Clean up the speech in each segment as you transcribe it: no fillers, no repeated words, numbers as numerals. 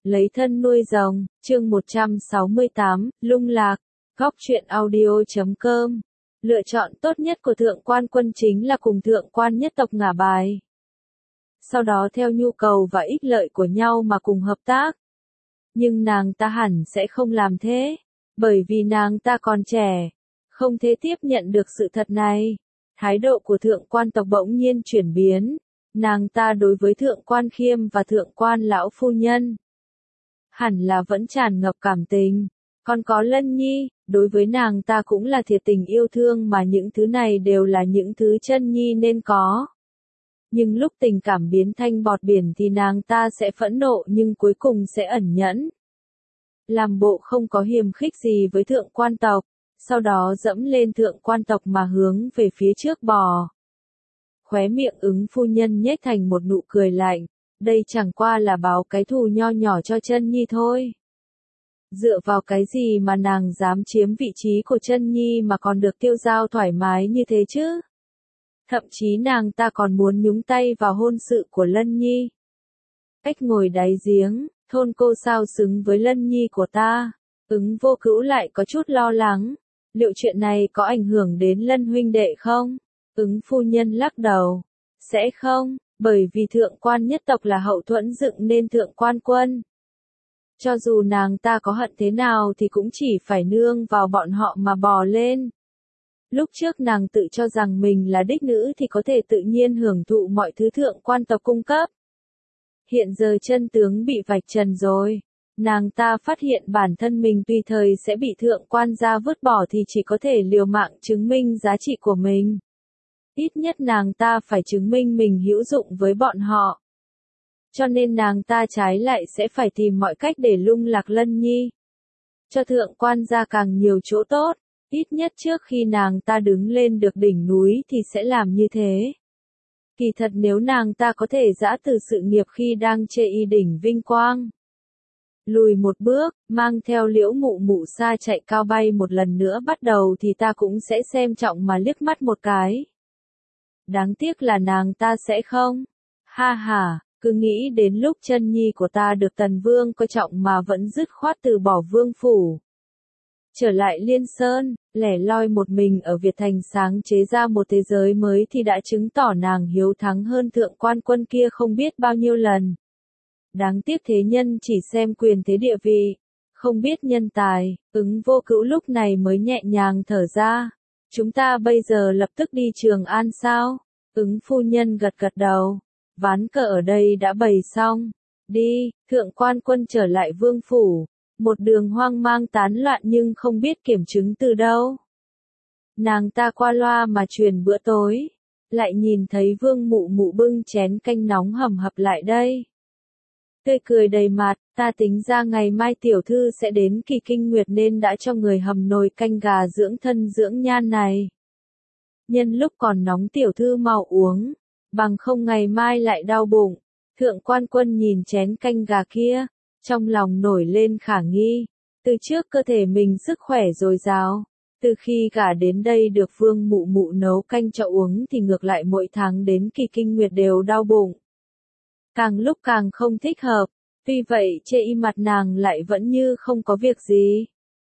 Lấy thân nuôi rồng, chương 168, lung lạc, góc truyện audio.com. Lựa chọn tốt nhất của thượng quan quân chính là cùng thượng quan nhất tộc ngả bài. Sau đó theo nhu cầu và ích lợi của nhau mà cùng hợp tác. Nhưng nàng ta hẳn sẽ không làm thế, bởi vì nàng ta còn trẻ, không thể tiếp nhận được sự thật này. Thái độ của thượng quan tộc bỗng nhiên chuyển biến, nàng ta đối với thượng quan Khiêm và thượng quan lão phu nhân hẳn là vẫn tràn ngập cảm tình, còn có Lân Nhi, đối với nàng ta cũng là thiệt tình yêu thương mà những thứ này đều là những thứ chân nhi nên có. Nhưng lúc tình cảm biến thành bọt biển thì nàng ta sẽ phẫn nộ nhưng cuối cùng sẽ ẩn nhẫn. Làm bộ không có hiềm khích gì với thượng quan tộc, sau đó dẫm lên thượng quan tộc mà hướng về phía trước bò. Khóe miệng Ứng phu nhân nhếch thành một nụ cười lạnh, đây chẳng qua là báo cái thù nho nhỏ cho chân nhi thôi. Dựa vào cái gì mà nàng dám chiếm vị trí của chân nhi mà còn được tiêu giao thoải mái như thế chứ? Thậm chí nàng ta còn muốn nhúng tay vào hôn sự của Lân Nhi. Cách ngồi đáy giếng, thôn cô sao xứng với Lân Nhi của ta? Ứng vô cữu lại có chút lo lắng. Liệu chuyện này có ảnh hưởng đến Lân huynh đệ không? Ứng phu nhân lắc đầu. Sẽ không, bởi vì thượng quan nhất tộc là hậu thuẫn dựng nên thượng quan quân. Cho dù nàng ta có hận thế nào thì cũng chỉ phải nương vào bọn họ mà bò lên. Lúc trước nàng tự cho rằng mình là đích nữ thì có thể tự nhiên hưởng thụ mọi thứ thượng quan tộc cung cấp. Hiện giờ chân tướng bị vạch trần rồi. Nàng ta phát hiện bản thân mình tùy thời sẽ bị thượng quan gia vứt bỏ thì chỉ có thể liều mạng chứng minh giá trị của mình. Ít nhất nàng ta phải chứng minh mình hữu dụng với bọn họ. Cho nên nàng ta trái lại sẽ phải tìm mọi cách để lung lạc Lân Nhi. Cho thượng quan gia càng nhiều chỗ tốt, ít nhất trước khi nàng ta đứng lên được đỉnh núi thì sẽ làm như thế. Kỳ thật nếu nàng ta có thể giã từ sự nghiệp khi đang chê y đỉnh vinh quang. Lùi một bước, mang theo Liễu Mụ Mụ xa chạy cao bay một lần nữa bắt đầu thì ta cũng sẽ xem trọng mà liếc mắt một cái. Đáng tiếc là nàng ta sẽ không. Ha ha, cứ nghĩ đến lúc chân nhi của ta được Tần Vương coi trọng mà vẫn dứt khoát từ bỏ vương phủ. Trở lại Liên Sơn, lẻ loi một mình ở Việt Thành sáng chế ra một thế giới mới thì đã chứng tỏ nàng hiếu thắng hơn thượng quan quân kia không biết bao nhiêu lần. Đáng tiếc thế nhân chỉ xem quyền thế địa vị, không biết nhân tài. Ứng vô cữu lúc này mới nhẹ nhàng thở ra. Chúng ta bây giờ lập tức đi Trường An sao? Ứng phu nhân gật gật đầu. Ván cờ ở đây đã bày xong. Đi, thượng quan quân trở lại vương phủ. Một đường hoang mang tán loạn nhưng không biết kiểm chứng từ đâu. Nàng ta qua loa mà truyền bữa tối. Lại nhìn thấy Vương Mụ Mụ bưng chén canh nóng hầm hập lại đây. Tươi cười đầy mặt, ta tính ra ngày mai tiểu thư sẽ đến Kỳ Kinh Nguyệt nên đã cho người hầm nồi canh gà dưỡng thân dưỡng nhan này. Nhân lúc còn nóng tiểu thư mau uống, bằng không ngày mai lại đau bụng. Thượng quan quân nhìn chén canh gà kia, trong lòng nổi lên khả nghi. Từ trước cơ thể mình sức khỏe dồi dào, từ khi gả đến đây được Vương Mụ Mụ nấu canh cho uống thì ngược lại mỗi tháng đến Kỳ Kinh Nguyệt đều đau bụng. Càng lúc càng không thích hợp, tuy vậy chê y mặt nàng lại vẫn như không có việc gì.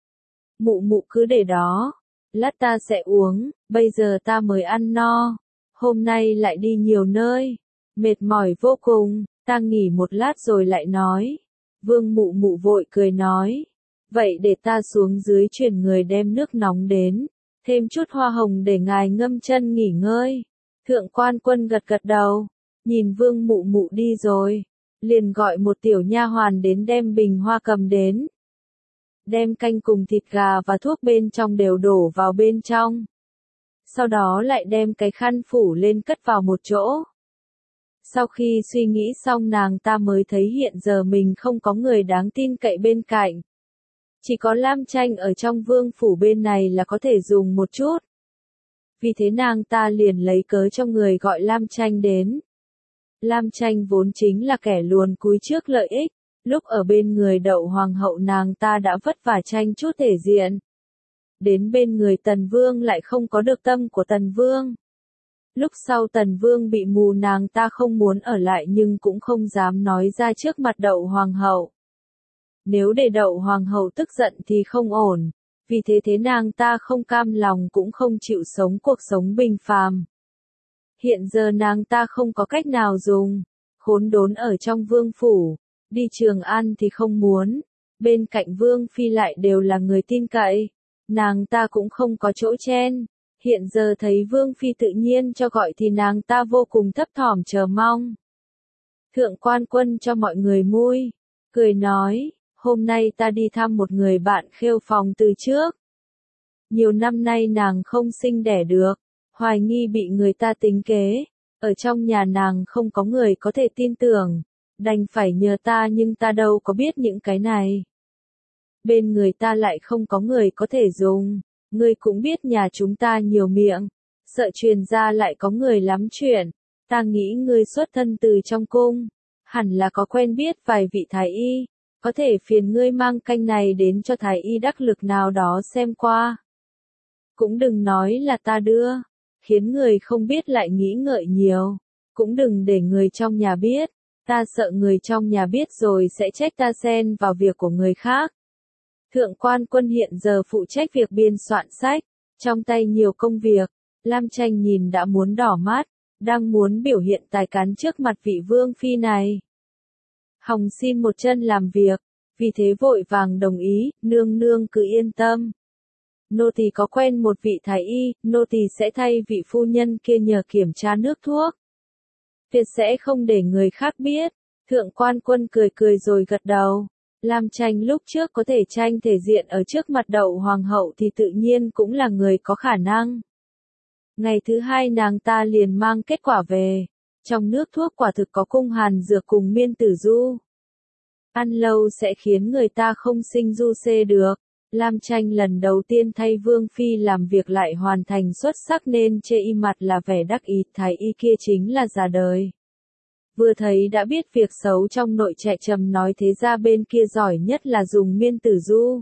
Mụ Mụ cứ để đó, lát ta sẽ uống, bây giờ ta mới ăn no, hôm nay lại đi nhiều nơi, mệt mỏi vô cùng, ta nghỉ một lát rồi lại nói. Vương Mụ Mụ vội cười nói, vậy để ta xuống dưới chuyển người đem nước nóng đến, thêm chút hoa hồng để ngài ngâm chân nghỉ ngơi. Thượng quan quân gật gật đầu. Nhìn Vương Mụ Mụ đi rồi, liền gọi một tiểu nha hoàn đến đem bình hoa cầm đến. Đem canh cùng thịt gà và thuốc bên trong đều đổ vào bên trong. Sau đó lại đem cái khăn phủ lên cất vào một chỗ. Sau khi suy nghĩ xong nàng ta mới thấy hiện giờ mình không có người đáng tin cậy bên cạnh. Chỉ có Lam Tranh ở trong vương phủ bên này là có thể dùng một chút. Vì thế nàng ta liền lấy cớ cho người gọi Lam Tranh đến. Lam Tranh vốn chính là kẻ luồn cúi trước lợi ích, lúc ở bên người Đậu hoàng hậu nàng ta đã vất vả tranh chút thể diện. Đến bên người Tần Vương lại không có được tâm của Tần Vương. Lúc sau Tần Vương bị mù nàng ta không muốn ở lại nhưng cũng không dám nói ra trước mặt Đậu hoàng hậu. Nếu để đậu hoàng hậu tức giận thì không ổn, vì thế nàng ta không cam lòng cũng không chịu sống cuộc sống bình phàm. Hiện giờ nàng ta không có cách nào dùng, khốn đốn ở trong vương phủ, đi Trường An thì không muốn, bên cạnh vương phi lại đều là người tin cậy, nàng ta cũng không có chỗ chen. Hiện giờ thấy vương phi tự nhiên cho gọi thì nàng ta vô cùng thấp thỏm chờ mong. Thượng quan quân cho mọi người mui, cười nói, hôm nay ta đi thăm một người bạn khêu phòng từ trước. Nhiều năm nay nàng không sinh đẻ được, hoài nghi bị người ta tính kế, ở trong nhà nàng không có người có thể tin tưởng, đành phải nhờ ta nhưng ta đâu có biết những cái này. Bên người ta lại không có người có thể dùng, ngươi cũng biết nhà chúng ta nhiều miệng, sợ truyền ra lại có người lắm chuyện, ta nghĩ ngươi xuất thân từ trong cung, hẳn là có quen biết vài vị thái y, có thể phiền ngươi mang canh này đến cho thái y đắc lực nào đó xem qua. Cũng đừng nói là ta đưa, khiến người không biết lại nghĩ ngợi nhiều, cũng đừng để người trong nhà biết, ta sợ người trong nhà biết rồi sẽ trách ta xen vào việc của người khác. Thượng quan quân hiện giờ phụ trách việc biên soạn sách, trong tay nhiều công việc, Lam Tranh nhìn đã muốn đỏ mắt, đang muốn biểu hiện tài cán trước mặt vị vương phi này. Hồng xin một chân làm việc, vì thế vội vàng đồng ý, nương nương cứ yên tâm. Nô tỳ có quen một vị thái y, nô tỳ sẽ thay vị phu nhân kia nhờ kiểm tra nước thuốc. Tuyệt sẽ không để người khác biết. Thượng quan quân cười cười rồi gật đầu. Lam Tranh lúc trước có thể tranh thể diện ở trước mặt đậu hoàng hậu thì tự nhiên cũng là người có khả năng. Ngày thứ hai nàng ta liền mang kết quả về. Trong nước thuốc quả thực có cung hàn dược cùng miên tử du. Ăn lâu sẽ khiến người ta không sinh du xê được. Lam Tranh lần đầu tiên thay Vương Phi làm việc lại hoàn thành xuất sắc nên chê y mặt là vẻ đắc ý, thái y kia chính là già đời. Vừa thấy đã biết việc xấu trong nội chạy trầm nói thế ra bên kia giỏi nhất là dùng miên tử du.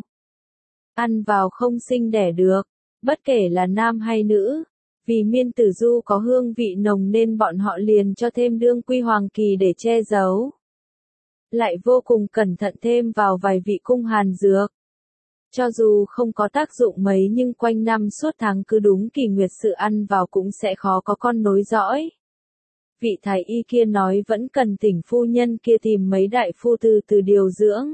Ăn vào không sinh đẻ được, bất kể là nam hay nữ, vì miên tử du có hương vị nồng nên bọn họ liền cho thêm đương quy hoàng kỳ để che giấu. Lại vô cùng cẩn thận thêm vào vài vị cung hàn dược. Cho dù không có tác dụng mấy nhưng quanh năm suốt tháng cứ đúng kỳ nguyệt sự ăn vào cũng sẽ khó có con nối dõi. Vị thái y kia nói vẫn cần thỉnh phu nhân kia tìm mấy đại phu từ từ điều dưỡng.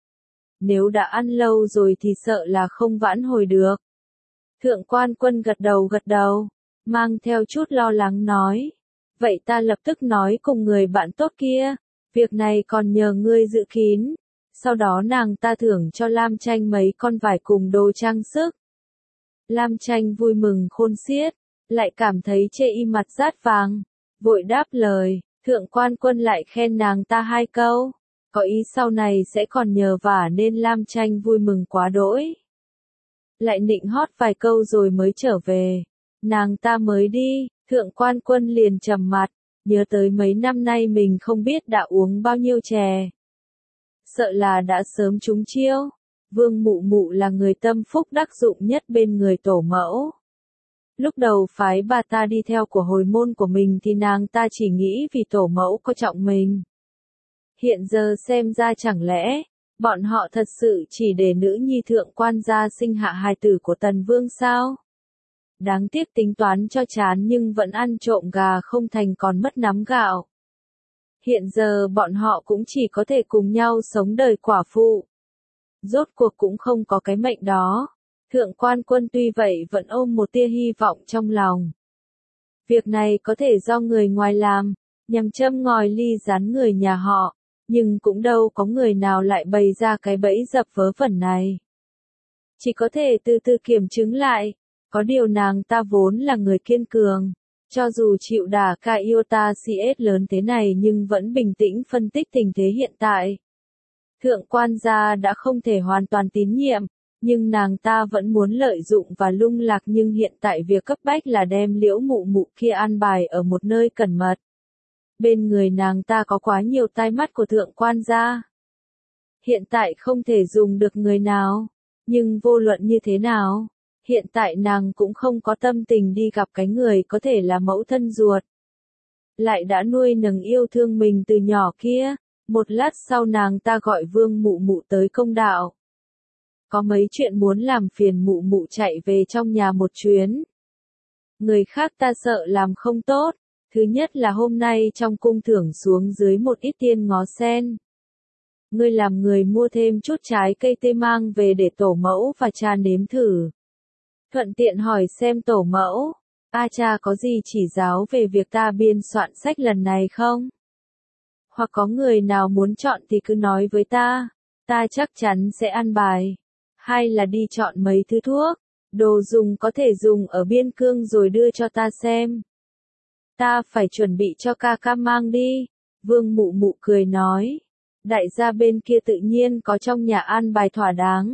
Nếu đã ăn lâu rồi thì sợ là không vãn hồi được. Thượng quan quân gật đầu, mang theo chút lo lắng nói. Vậy ta lập tức nói cùng người bạn tốt kia, việc này còn nhờ ngươi giữ kín. Sau đó nàng ta thưởng cho Lam Tranh mấy con vải cùng đồ trang sức. Lam Tranh vui mừng khôn xiết, lại cảm thấy chê y mặt rát vàng, vội đáp lời, thượng quan quân lại khen nàng ta 2 câu, có ý sau này sẽ còn nhờ vả nên Lam Tranh vui mừng quá đỗi. Lại nịnh hót vài câu rồi mới trở về, nàng ta mới đi, thượng quan quân liền trầm mặt, nhớ tới mấy năm nay mình không biết đã uống bao nhiêu chè. Sợ là đã sớm trúng chiêu. Vương Mụ Mụ là người tâm phúc đắc dụng nhất bên người tổ mẫu. Lúc đầu phái bà ta đi theo của hồi môn của mình thì nàng ta chỉ nghĩ vì tổ mẫu coi trọng mình. Hiện giờ xem ra chẳng lẽ, bọn họ thật sự chỉ để nữ nhi thượng quan gia sinh hạ hài tử của Tần Vương sao? Đáng tiếc tính toán cho chán nhưng vẫn ăn trộm gà không thành còn mất nắm gạo. Hiện giờ bọn họ cũng chỉ có thể cùng nhau sống đời quả phụ. Rốt cuộc cũng không có cái mệnh đó. Thượng quan quân tuy vậy vẫn ôm một tia hy vọng trong lòng. Việc này có thể do người ngoài làm, nhằm châm ngòi ly gián người nhà họ, nhưng cũng đâu có người nào lại bày ra cái bẫy dập vớ vẩn này. Chỉ có thể từ từ kiểm chứng lại, có điều nàng ta vốn là người kiên cường. Cho dù chịu đả ca iota CS lớn thế này nhưng vẫn bình tĩnh phân tích tình thế hiện tại. Thượng quan gia đã không thể hoàn toàn tín nhiệm, nhưng nàng ta vẫn muốn lợi dụng và lung lạc nhưng hiện tại việc cấp bách là đem Liễu Mụ Mụ kia an bài ở một nơi cẩn mật. Bên người nàng ta có quá nhiều tai mắt của thượng quan gia. Hiện tại không thể dùng được người nào, nhưng vô luận như thế nào. Hiện tại nàng cũng không có tâm tình đi gặp cái người có thể là mẫu thân ruột. Lại đã nuôi nấng yêu thương mình từ nhỏ kia, Một lát sau nàng ta gọi Vương Mụ Mụ tới công đạo. Có mấy chuyện muốn làm phiền Mụ Mụ chạy về trong nhà một chuyến. Người khác ta sợ làm không tốt. Thứ nhất là hôm nay trong cung thưởng xuống dưới một ít tiên ngó sen. Ngươi làm người mua thêm chút trái cây tươi mang về để tổ mẫu và cha nếm thử. Thuận tiện hỏi xem tổ mẫu, cha có gì chỉ giáo về việc ta biên soạn sách lần này không? Hoặc có người nào muốn chọn thì cứ nói với ta chắc chắn sẽ ăn bài. Hay là đi chọn mấy thứ thuốc, đồ dùng có thể dùng ở biên cương rồi đưa cho ta xem. Ta phải chuẩn bị cho ca ca mang đi. Vương Mụ Mụ cười nói. Đại gia bên kia tự nhiên có trong nhà an bài thỏa đáng.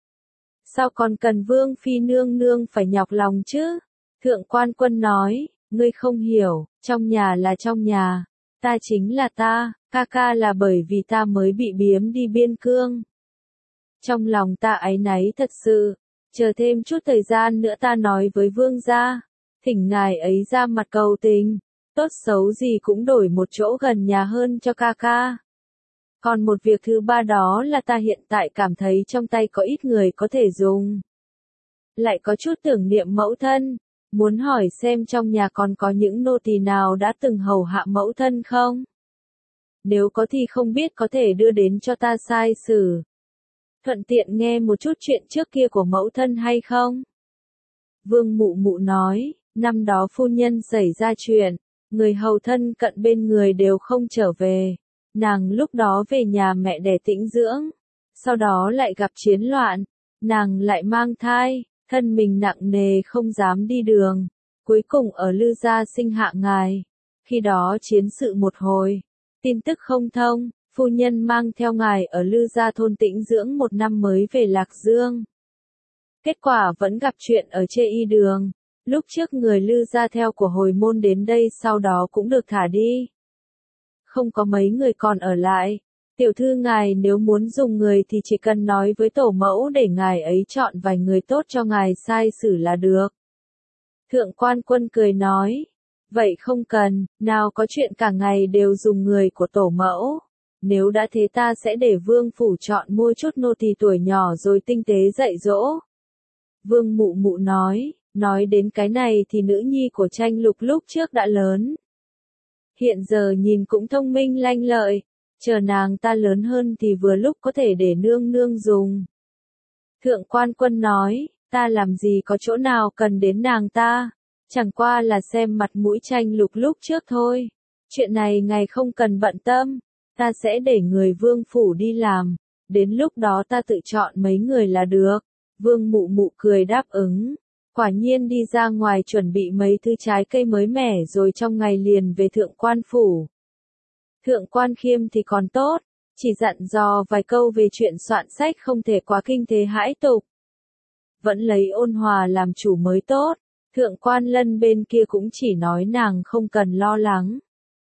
Sao còn cần Vương Phi nương nương phải nhọc lòng chứ? Thượng Quan Quân nói, ngươi không hiểu, trong nhà là trong nhà. Ta chính là ta, ca ca là bởi vì ta mới bị biếm đi biên cương. Trong lòng ta áy náy thật sự, chờ thêm chút thời gian nữa ta nói với Vương gia, thỉnh ngài ấy ra mặt cầu tình, tốt xấu gì cũng đổi một chỗ gần nhà hơn cho ca ca. Còn một việc thứ ba đó là ta hiện tại cảm thấy trong tay có ít người có thể dùng. Lại có chút tưởng niệm mẫu thân, muốn hỏi xem trong nhà còn có những nô tỳ nào đã từng hầu hạ mẫu thân không? Nếu có thì không biết có thể đưa đến cho ta sai sử. Thuận tiện nghe một chút chuyện trước kia của mẫu thân hay không? Vương Mụ Mụ nói, năm đó phu nhân xảy ra chuyện, người hầu thân cận bên người đều không trở về. Nàng lúc đó về nhà mẹ đẻ tĩnh dưỡng, sau đó lại gặp chiến loạn, nàng lại mang thai, thân mình nặng nề không dám đi đường, cuối cùng ở Lư gia sinh hạ ngài. Khi đó chiến sự một hồi, tin tức không thông, phu nhân mang theo ngài ở Lư gia thôn tĩnh dưỡng một năm mới về Lạc Dương. Kết quả vẫn gặp chuyện ở Chê Y Đường, lúc trước người Lư gia theo của hồi môn đến đây sau đó cũng được thả đi. Không có mấy người còn ở lại. Tiểu thư ngài nếu muốn dùng người thì chỉ cần nói với tổ mẫu để ngài ấy chọn vài người tốt cho ngài sai xử là được. Thượng Quan Quân cười nói, vậy không cần, nào có chuyện cả ngày đều dùng người của tổ mẫu. Nếu đã thế ta sẽ để Vương phủ chọn mua chút nô tỳ tuổi nhỏ rồi tinh tế dạy dỗ. Vương Mụ Mụ nói đến cái này thì nữ nhi của Tranh Lục lúc trước đã lớn. Hiện giờ nhìn cũng thông minh lanh lợi, chờ nàng ta lớn hơn thì vừa lúc có thể để nương nương dùng. Thượng Quan Quân nói, ta làm gì có chỗ nào cần đến nàng ta, chẳng qua là xem mặt mũi Tranh Lục lúc trước thôi. Chuyện này ngài không cần bận tâm, ta sẽ để người Vương phủ đi làm, đến lúc đó ta tự chọn mấy người là được. Vương Mụ Mụ cười đáp ứng. Quả nhiên đi ra ngoài chuẩn bị mấy thứ trái cây mới mẻ rồi trong ngày liền về Thượng Quan phủ. Thượng Quan Khiêm thì còn tốt, chỉ dặn dò vài câu về chuyện soạn sách không thể quá kinh thế hãi tục. Vẫn lấy ôn hòa làm chủ mới tốt, Thượng Quan Lân bên kia cũng chỉ nói nàng không cần lo lắng.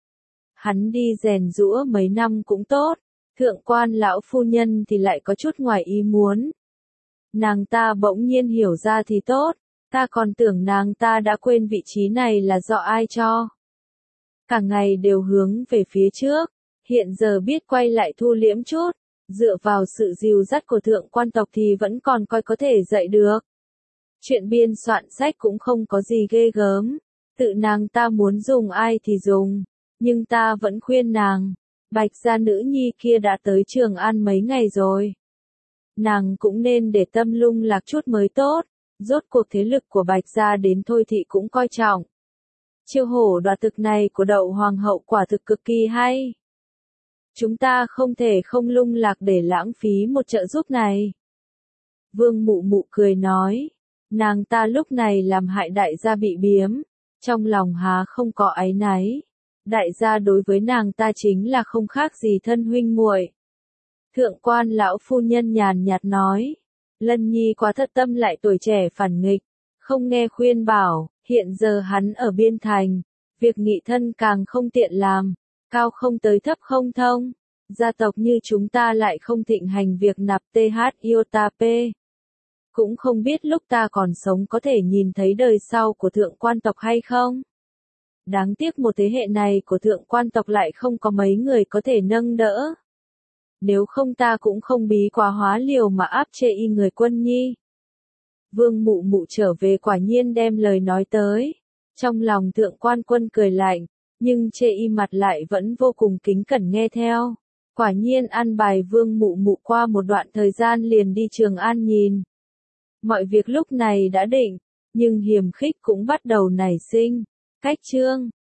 Hắn đi rèn giũa mấy năm cũng tốt, Thượng Quan lão phu nhân thì lại có chút ngoài ý muốn. Nàng ta bỗng nhiên hiểu ra thì tốt. Ta còn tưởng nàng ta đã quên vị trí này là do ai cho. Cả ngày đều hướng về phía trước, hiện giờ biết quay lại thu liễm chút, dựa vào sự dìu dắt của thượng quan tộc thì vẫn còn coi có thể dạy được. Chuyện biên soạn sách cũng không có gì ghê gớm, tự nàng ta muốn dùng ai thì dùng, nhưng ta vẫn khuyên nàng, Bạch gia nữ nhi kia đã tới Trường An mấy ngày rồi. Nàng cũng nên để tâm lung lạc chút mới tốt. Rốt cuộc thế lực của Bạch gia đến thôi thị cũng coi trọng. Chiêu hổ đoạt thực này của Đậu Hoàng hậu quả thực cực kỳ hay. Chúng ta không thể không lung lạc để lãng phí một trợ giúp này. Vương Mụ Mụ cười nói, nàng ta lúc này làm hại đại gia bị biếm, trong lòng há không có áy náy. Đại gia đối với nàng ta chính là không khác gì thân huynh muội. Thượng Quan lão phu nhân nhàn nhạt nói. Lân Nhi quá thất tâm lại tuổi trẻ phản nghịch, không nghe khuyên bảo, hiện giờ hắn ở biên thành, việc nghị thân càng không tiện làm, cao không tới thấp không thông, gia tộc như chúng ta lại không thịnh hành việc nạp TH iota P. Cũng không biết lúc ta còn sống có thể nhìn thấy đời sau của thượng quan tộc hay không. đáng tiếc một thế hệ này của thượng quan tộc lại không có mấy người có thể nâng đỡ. Nếu không ta cũng không bí quá hóa liều mà áp chê y người Quân Nhi. Vương Mụ Mụ trở về quả nhiên đem lời nói tới. Trong lòng thượng quan Quân cười lạnh, nhưng chê y mặt lại vẫn vô cùng kính cẩn nghe theo. Quả nhiên an bài Vương Mụ Mụ qua một đoạn thời gian liền đi Trường An nhìn. Mọi việc lúc này đã định, nhưng hiềm khích cũng bắt đầu nảy sinh. Cách chương